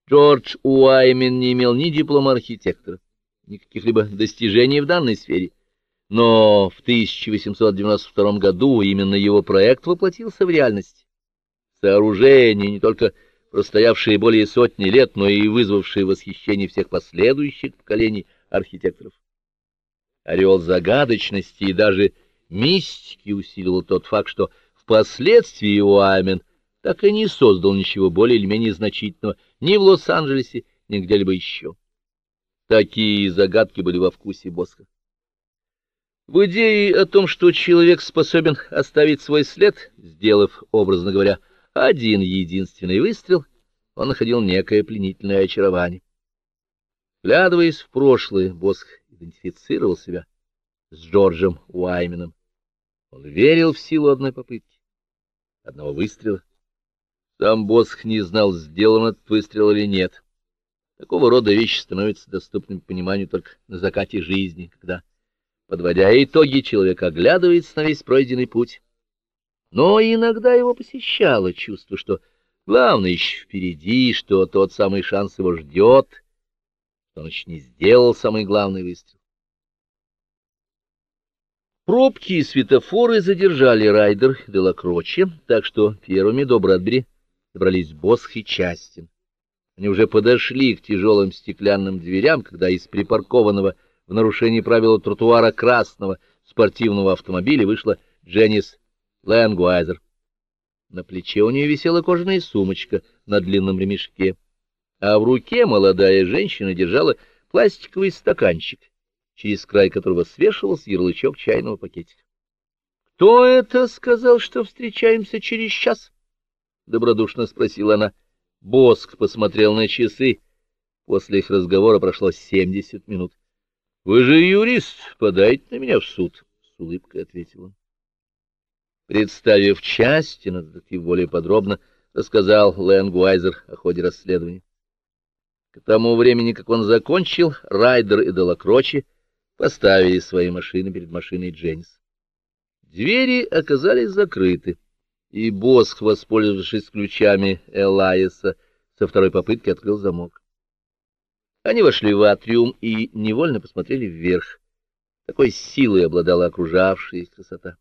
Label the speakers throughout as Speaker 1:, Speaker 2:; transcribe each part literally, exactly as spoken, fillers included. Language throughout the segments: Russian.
Speaker 1: Джордж Уаймен не имел ни диплома архитектора, ни каких-либо достижений в данной сфере, но в тысяча восемьсот девяносто втором году именно его проект воплотился в реальность. Сооружение, не только простоявшее более сотни лет, но и вызвавшее восхищение всех последующих поколений архитекторов. Ореол загадочности и даже мистики усиливал тот факт, что впоследствии Уаймен так и не создал ничего более или менее значительного ни в Лос-Анджелесе, ни где-либо еще. Такие загадки были во вкусе Босха. В идее о том, что человек способен оставить свой след, сделав, образно говоря, один единственный выстрел, он находил некое пленительное очарование. Вглядываясь в прошлое, Босх идентифицировал себя с Джорджем Уайменом. Он верил в силу одной попытки, одного выстрела. Сам Босх не знал, сделан этот выстрел или нет. Такого рода вещи становятся доступными пониманию только на закате жизни, когда, подводя итоги, человек оглядывается на весь пройденный путь. Но иногда его посещало чувство, что главное еще впереди, что тот самый шанс его ждет, что он еще не сделал самый главный выстрел. Пробки и светофоры задержали Райдер и Делакроче, так что первыми до Брэдбери добрались Босх и Частин. Они уже подошли к тяжелым стеклянным дверям, когда из припаркованного в нарушении правил тротуара красного спортивного автомобиля вышла Дженнис Лэнгуайзер. На плече у нее висела кожаная сумочка на длинном ремешке, а в руке молодая женщина держала пластиковый стаканчик, через край которого свешивался ярлычок чайного пакетика. — Кто это сказал, что встречаемся через час? — добродушно спросила она. Босх посмотрел на часы. После их разговора прошло семьдесят минут. — Вы же юрист, подайте на меня в суд, — с улыбкой ответил он. Представив Частина, детектив более подробно рассказал Лэнгуайзер о ходе расследования. К тому времени, как он закончил, Райдер и Делакроче поставили свои машины перед машиной Дженнис. Двери оказались закрыты, и Босх, воспользовавшись ключами Элайеса, со второй попытки открыл замок. Они вошли в атриум и невольно посмотрели вверх. Такой силой обладала окружавшая их красота.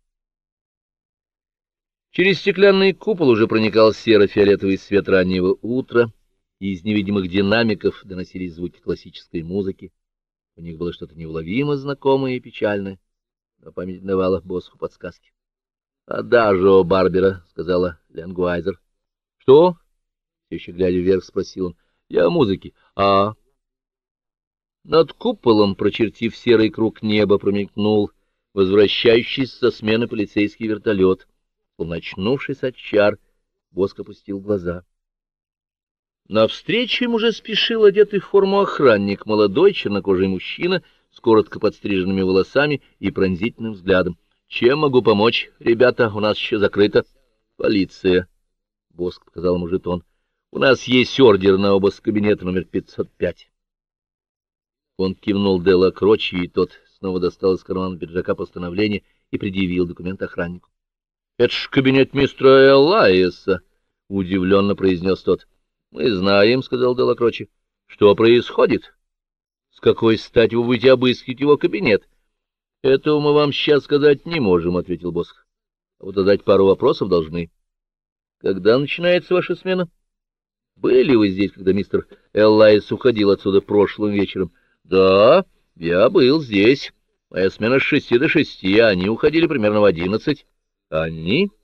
Speaker 1: Через стеклянный купол уже проникал серо-фиолетовый свет раннего утра, и из невидимых динамиков доносились звуки классической музыки. У них было что-то неуловимо знакомое и печальное, но память давала Босху подсказки. — Адажио Барбера, — сказала Лэнгуайзер. — Что? — все еще глядя вверх, спросил он. — Я о музыке. — А? Над куполом, прочертив серый круг неба, промелькнул возвращающийся со смены полицейский вертолет. Словно очнувшись от чар, Босх опустил глаза. Навстречу им уже спешил одетый в форму охранник, молодой чернокожий мужчина с коротко подстриженными волосами и пронзительным взглядом. — Чем могу помочь, ребята? У нас еще закрыто. — Полиция. Босх показал ему жетон. — У нас есть ордер на обыск кабинета номер пятьсот пять. Он кивнул Делакроче, и тот снова достал из кармана пиджака постановление и предъявил документ охраннику. — Это ж кабинет мистера Элайеса, — удивленно произнес тот. — Мы знаем, — сказал Делакроче. — Что происходит? С какой стати вы будете обыскивать его кабинет? — Этого мы вам сейчас сказать не можем, — ответил Босх. — А вот задать пару вопросов должны. — Когда начинается ваша смена? — Были ли вы здесь, когда мистер Элайес уходил отсюда прошлым вечером? — Да, я был здесь. Моя смена с шести до шести, а они уходили примерно в одиннадцать. — Они?